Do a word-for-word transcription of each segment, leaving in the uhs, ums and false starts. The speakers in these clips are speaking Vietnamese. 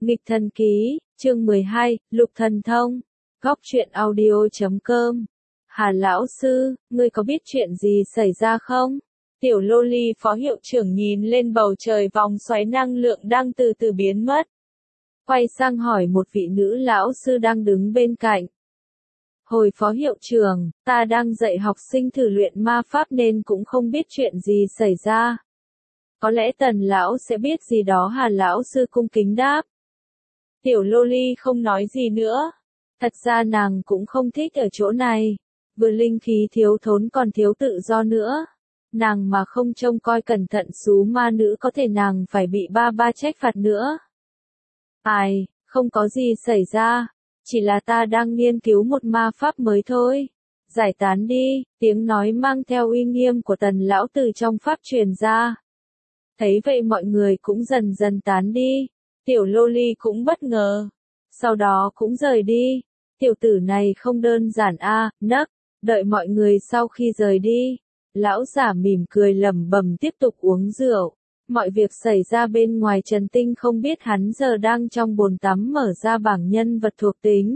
Nghịch thần ký, chương mười hai, Lục thần thông. Góc truyện audio chấm com. Hà lão sư, ngươi có biết chuyện gì xảy ra không? Tiểu Loli phó hiệu trưởng nhìn lên bầu trời, vòng xoáy năng lượng đang từ từ biến mất. Quay sang hỏi một vị nữ lão sư đang đứng bên cạnh. Hồi phó hiệu trưởng, ta đang dạy học sinh thử luyện ma pháp nên cũng không biết chuyện gì xảy ra. Có lẽ Tần lão sẽ biết gì đó. Hà lão sư cung kính đáp. Tiểu Loli không nói gì nữa. Thật ra nàng cũng không thích ở chỗ này. Vừa linh khí thiếu thốn còn thiếu tự do nữa. Nàng mà không trông coi cẩn thận xú ma nữ có thể nàng phải bị ba ba trách phạt nữa. Ai, không có gì xảy ra. Chỉ là ta đang nghiên cứu một ma pháp mới thôi. Giải tán đi, tiếng nói mang theo uy nghiêm của Tần lão từ trong pháp truyền ra. Thấy vậy mọi người cũng dần dần tán đi. Tiểu Loli cũng bất ngờ. Sau đó cũng rời đi. Tiểu tử này không đơn giản a, à, nấc. Đợi mọi người sau khi rời đi. Lão giả mỉm cười lẩm bẩm tiếp tục uống rượu. Mọi việc xảy ra bên ngoài Trần Tinh không biết, hắn giờ đang trong bồn tắm mở ra bảng nhân vật thuộc tính.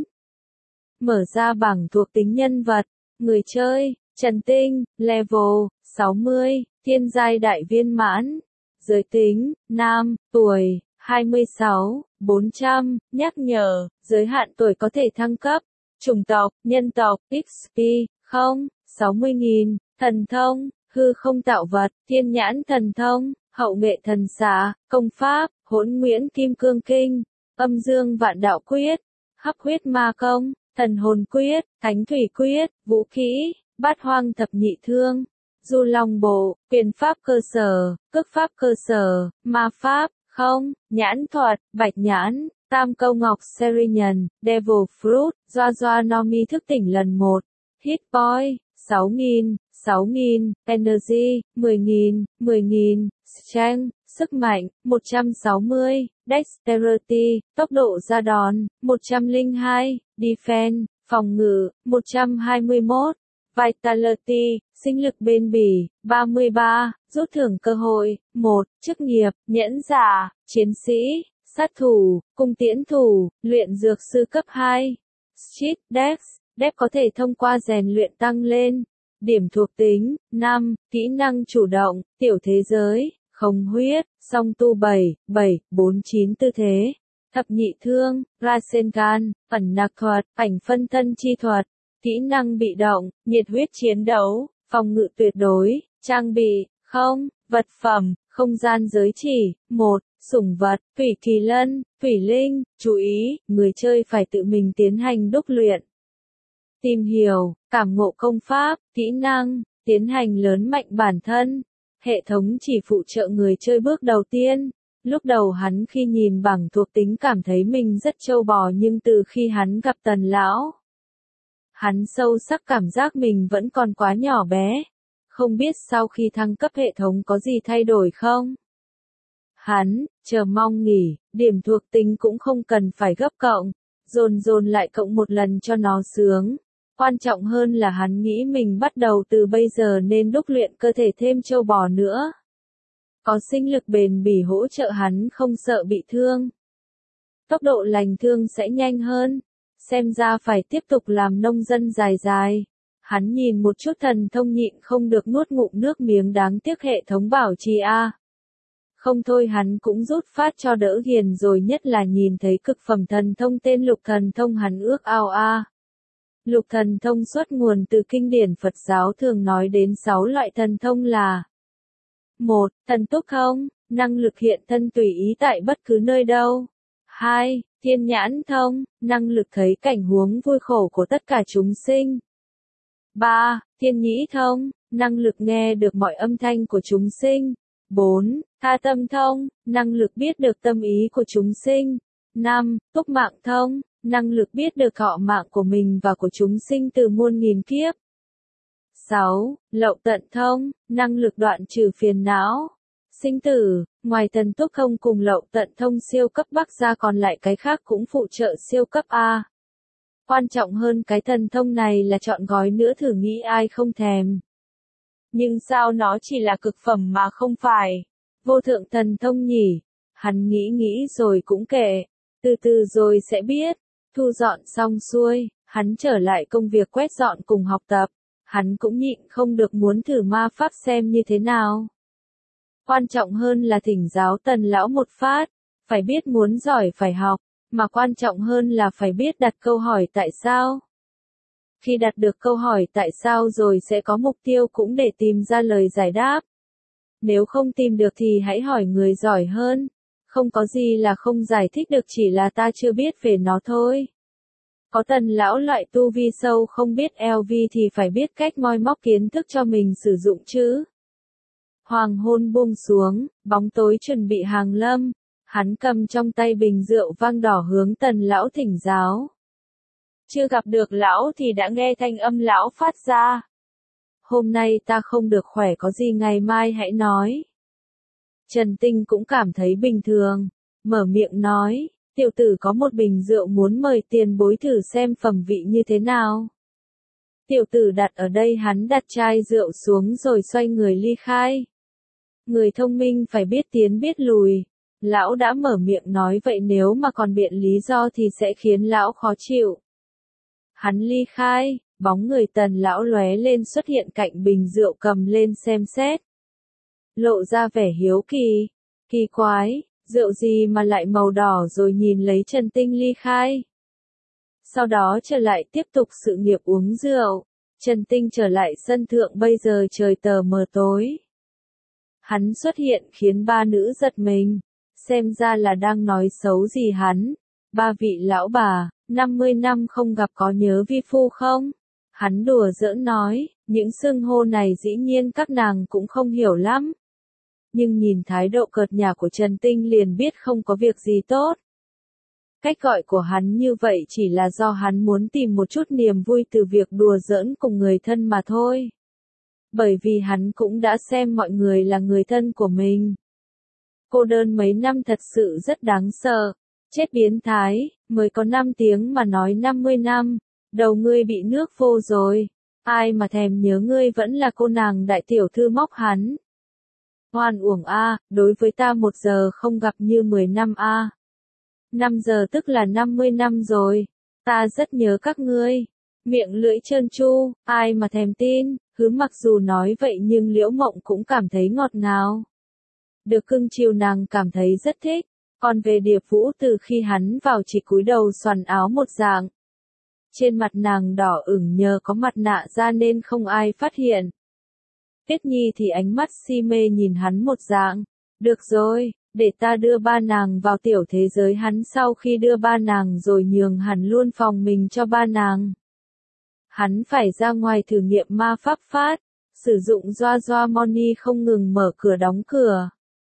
Mở ra bảng thuộc tính nhân vật. Người chơi, Trần Tinh, level, sáu mươi, thiên giai đại viên mãn. Giới tính, nam, tuổi, hai mươi sáu, bốn trăm, nhắc nhở, giới hạn tuổi có thể thăng cấp. Chủng tộc, nhân tộc, ích pê, không, sáu mươi nghìn, thần thông, hư không tạo vật, thiên nhãn thần thông, hậu nghệ thần xạ, công pháp, hỗn nguyễn kim cương kinh, âm dương vạn đạo quyết, hấp huyết ma công, thần hồn quyết, thánh thủy quyết, vũ khí, bát hoang thập nhị thương, du long bộ, quyền pháp cơ sở, cước pháp cơ sở, ma pháp, không, nhãn thuật, bạch nhãn, tam câu ngọc Serian, Devil Fruit, Doa Doa Nomi thức tỉnh lần một, Hit Boy, sáu nghìn, sáu nghìn, Energy, mười nghìn, mười nghìn, Strength, sức mạnh, một trăm sáu mươi, Dexterity, tốc độ ra đòn, một trăm lẻ hai, Defense, phòng ngự, một trăm hai mươi mốt, Vitality, sinh lực bền bỉ, ba mươi ba, rút thưởng cơ hội, một, chức nghiệp, nhẫn giả, chiến sĩ, sát thủ, cung tiễn thủ, luyện dược sư cấp hai, Street Dex, Dex có thể thông qua rèn luyện tăng lên. Điểm thuộc tính, năm, kỹ năng chủ động, tiểu thế giới, không huyết, song tu bảy, bảy, bốn chín tư thế, thập nhị thương, Rasengan, ẩn nặc thuật, ảnh phân thân chi thuật, kỹ năng bị động, nhiệt huyết chiến đấu, phòng ngự tuyệt đối, trang bị, không, vật phẩm, không gian giới chỉ, một, sủng vật, thủy kỳ lân, thủy linh, chú ý, người chơi phải tự mình tiến hành đúc luyện. Tìm hiểu, cảm ngộ công pháp, kỹ năng, tiến hành lớn mạnh bản thân. Hệ thống chỉ phụ trợ người chơi bước đầu tiên. Lúc đầu hắn khi nhìn bảng thuộc tính cảm thấy mình rất trâu bò, nhưng từ khi hắn gặp Tần lão, hắn sâu sắc cảm giác mình vẫn còn quá nhỏ bé. Không biết sau khi thăng cấp hệ thống có gì thay đổi không? Hắn, chờ mong nghỉ, điểm thuộc tính cũng không cần phải gấp cộng. Dồn dồn lại cộng một lần cho nó sướng. Quan trọng hơn là hắn nghĩ mình bắt đầu từ bây giờ nên đúc luyện cơ thể thêm trâu bò nữa. Có sinh lực bền bỉ hỗ trợ hắn không sợ bị thương. Tốc độ lành thương sẽ nhanh hơn. Xem ra phải tiếp tục làm nông dân dài dài. Hắn nhìn một chút thần thông nhịn không được nuốt ngụm nước miếng, đáng tiếc hệ thống bảo trì a. Không thôi hắn cũng rút phát cho đỡ hiền rồi, nhất là nhìn thấy cực phẩm thần thông tên lục thần thông hắn ước ao a. Lục thần thông xuất nguồn từ kinh điển Phật giáo, thường nói đến sáu loại thần thông là: một. Thần túc thông, năng lực hiện thân tùy ý tại bất cứ nơi đâu. hai. Thiên nhãn thông, năng lực thấy cảnh huống vui khổ của tất cả chúng sinh. ba. Thiên nhĩ thông, năng lực nghe được mọi âm thanh của chúng sinh. bốn. Tha tâm thông, năng lực biết được tâm ý của chúng sinh. năm. Túc mạng thông, năng lực biết được thọ mạng của mình và của chúng sinh từ muôn nghìn kiếp. sáu. Lậu tận thông, năng lực đoạn trừ phiền não, sinh tử. Ngoài thần túc thông cùng lậu tận thông siêu cấp Bắc ra còn lại cái khác cũng phụ trợ siêu cấp A. Quan trọng hơn cái thần thông này là chọn gói nữa, thử nghĩ ai không thèm. Nhưng sao nó chỉ là cực phẩm mà không phải vô thượng thần thông nhỉ? Hắn nghĩ nghĩ rồi cũng kệ. Từ từ rồi sẽ biết. Thu dọn xong xuôi, hắn trở lại công việc quét dọn cùng học tập. Hắn cũng nhịn không được muốn thử ma pháp xem như thế nào. Quan trọng hơn là thỉnh giáo Tần lão một phát, phải biết muốn giỏi phải học, mà quan trọng hơn là phải biết đặt câu hỏi tại sao. Khi đặt được câu hỏi tại sao rồi sẽ có mục tiêu cũng để tìm ra lời giải đáp. Nếu không tìm được thì hãy hỏi người giỏi hơn. Không có gì là không giải thích được, chỉ là ta chưa biết về nó thôi. Có Tần lão loại tu vi sâu không biết eo vi thì phải biết cách moi móc kiến thức cho mình sử dụng chứ. Hoàng hôn buông xuống, bóng tối chuẩn bị hàng lâm. Hắn cầm trong tay bình rượu vang đỏ hướng Tần lão thỉnh giáo. Chưa gặp được lão thì đã nghe thanh âm lão phát ra. Hôm nay ta không được khỏe, có gì ngày mai hãy nói. Trần Tinh cũng cảm thấy bình thường, mở miệng nói, tiểu tử có một bình rượu muốn mời tiền bối thử xem phẩm vị như thế nào. Tiểu tử đặt ở đây, hắn đặt chai rượu xuống rồi xoay người ly khai. Người thông minh phải biết tiến biết lùi. Lão đã mở miệng nói vậy nếu mà còn biện lý do thì sẽ khiến lão khó chịu. Hắn ly khai, bóng người Tần lão lóe lên xuất hiện cạnh bình rượu cầm lên xem xét. Lộ ra vẻ hiếu kỳ. Kỳ quái, rượu gì mà lại màu đỏ, rồi nhìn lấy Trần Tinh ly khai. Sau đó trở lại tiếp tục sự nghiệp uống rượu. Trần Tinh trở lại sân thượng, bây giờ trời tờ mờ tối. Hắn xuất hiện khiến ba nữ giật mình. Xem ra là đang nói xấu gì hắn. Ba vị lão bà, năm mươi năm không gặp có nhớ vi phu không? Hắn đùa giỡn nói, những xưng hô này dĩ nhiên các nàng cũng không hiểu lắm. Nhưng nhìn thái độ cợt nhả của Trần Tinh liền biết không có việc gì tốt. Cách gọi của hắn như vậy chỉ là do hắn muốn tìm một chút niềm vui từ việc đùa giỡn cùng người thân mà thôi. Bởi vì hắn cũng đã xem mọi người là người thân của mình. Cô đơn mấy năm thật sự rất đáng sợ. Chết biến thái, mới có năm tiếng mà nói năm mươi năm. Đầu ngươi bị nước vô rồi. Ai mà thèm nhớ ngươi, vẫn là cô nàng đại tiểu thư móc hắn. Hoan uổng a, đối với ta một giờ không gặp như mười năm a. Năm giờ tức là năm mươi năm rồi. Ta rất nhớ các ngươi. Miệng lưỡi trơn tru, ai mà thèm tin. Cứ mặc dù nói vậy nhưng Liễu Mộng cũng cảm thấy ngọt ngào. Được cưng chiều nàng cảm thấy rất thích. Còn về Điệp Vũ, từ khi hắn vào chỉ cúi đầu xoằn áo một dạng. Trên mặt nàng đỏ ửng nhờ có mặt nạ ra nên không ai phát hiện. Tuyết Nhi thì ánh mắt si mê nhìn hắn một dạng. Được rồi, để ta đưa ba nàng vào tiểu thế giới. Hắn sau khi đưa ba nàng rồi nhường hẳn luôn phòng mình cho ba nàng. Hắn phải ra ngoài thử nghiệm ma pháp phát, sử dụng doa doa money không ngừng mở cửa đóng cửa.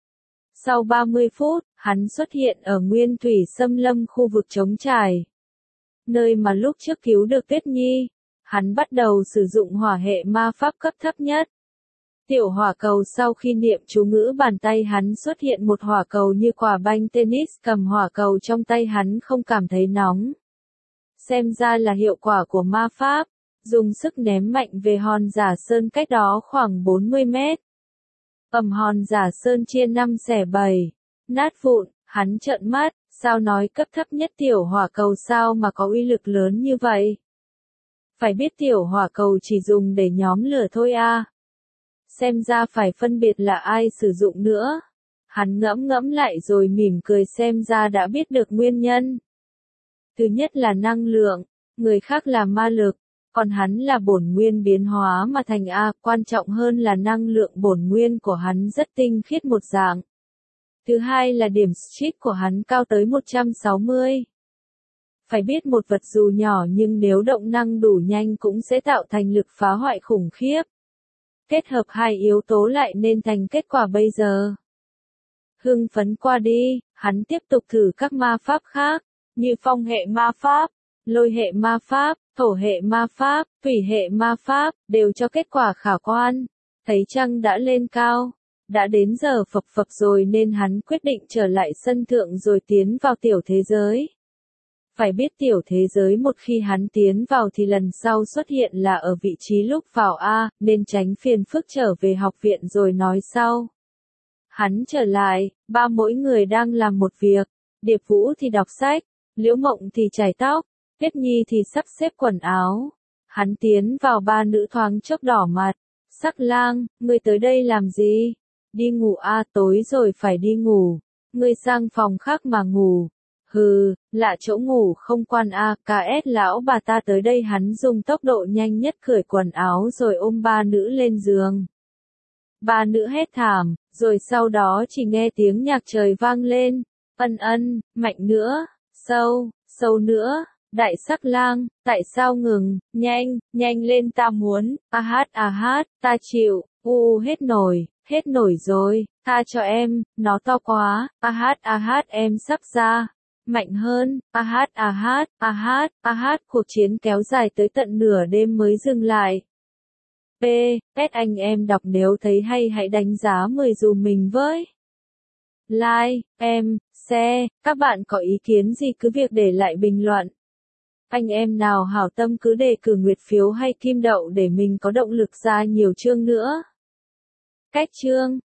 Sau ba mươi phút, hắn xuất hiện ở Nguyên Thủy Xâm Lâm, khu vực trống trải. Nơi mà lúc trước cứu được Tuyết Nhi, hắn bắt đầu sử dụng hỏa hệ ma pháp cấp thấp nhất. Tiểu hỏa cầu, sau khi niệm chú ngữ bàn tay hắn xuất hiện một hỏa cầu như quả banh tennis, cầm hỏa cầu trong tay hắn không cảm thấy nóng. Xem ra là hiệu quả của ma pháp, dùng sức ném mạnh về hòn giả sơn cách đó khoảng bốn mươi mét. Ầm, hòn giả sơn chia năm xẻ bảy, nát vụn, hắn trợn mắt, sao nói cấp thấp nhất tiểu hỏa cầu sao mà có uy lực lớn như vậy? Phải biết tiểu hỏa cầu chỉ dùng để nhóm lửa thôi à. Xem ra phải phân biệt là ai sử dụng nữa. Hắn ngẫm ngẫm lại rồi mỉm cười, xem ra đã biết được nguyên nhân. Thứ nhất là năng lượng, người khác là ma lực, còn hắn là bổn nguyên biến hóa mà thành A, quan trọng hơn là năng lượng bổn nguyên của hắn rất tinh khiết một dạng. Thứ hai là điểm street của hắn cao tới một trăm sáu mươi. Phải biết một vật dù nhỏ nhưng nếu động năng đủ nhanh cũng sẽ tạo thành lực phá hoại khủng khiếp. Kết hợp hai yếu tố lại nên thành kết quả bây giờ. Hưng phấn qua đi, hắn tiếp tục thử các ma pháp khác, như phong hệ ma pháp, lôi hệ ma pháp, thổ hệ ma pháp, thủy hệ ma pháp, đều cho kết quả khả quan. Thấy trăng đã lên cao, đã đến giờ phập phập rồi nên hắn quyết định trở lại sân thượng rồi tiến vào tiểu thế giới. Phải biết tiểu thế giới một khi hắn tiến vào thì lần sau xuất hiện là ở vị trí lúc vào A, nên tránh phiền phức trở về học viện rồi nói sau. Hắn trở lại, ba mỗi người đang làm một việc. Điệp Vũ thì đọc sách, Liễu Mộng thì chải tóc, Tuyết Nhi thì sắp xếp quần áo. Hắn tiến vào, ba nữ thoáng chốc đỏ mặt. Sắc Lang, ngươi tới đây làm gì? Đi ngủ à, tối rồi phải đi ngủ. Ngươi sang phòng khác mà ngủ. Hừ, lạ chỗ ngủ không quan a, ca ét lão bà ta tới đây. Hắn dùng tốc độ nhanh nhất cởi quần áo rồi ôm ba nữ lên giường. Ba nữ hét thảm, rồi sau đó chỉ nghe tiếng nhạc trời vang lên. Ân ân, mạnh nữa, sâu, sâu nữa. Đại Sắc Lang, tại sao ngừng, nhanh, nhanh lên ta muốn, a hát a hát, ta chịu, u hết nổi, hết nổi rồi, tha cho em, nó to quá, a hát a hát em sắp ra, mạnh hơn, a hát a hát, a hát, a hát, cuộc chiến kéo dài tới tận nửa đêm mới dừng lại. P. Pet anh em đọc nếu thấy hay hãy đánh giá mười dùm mình với. Like, em, share, các bạn có ý kiến gì cứ việc để lại bình luận. Anh em nào hảo tâm cứ đề cử nguyệt phiếu hay kim đậu để mình có động lực ra nhiều chương nữa. Cách chương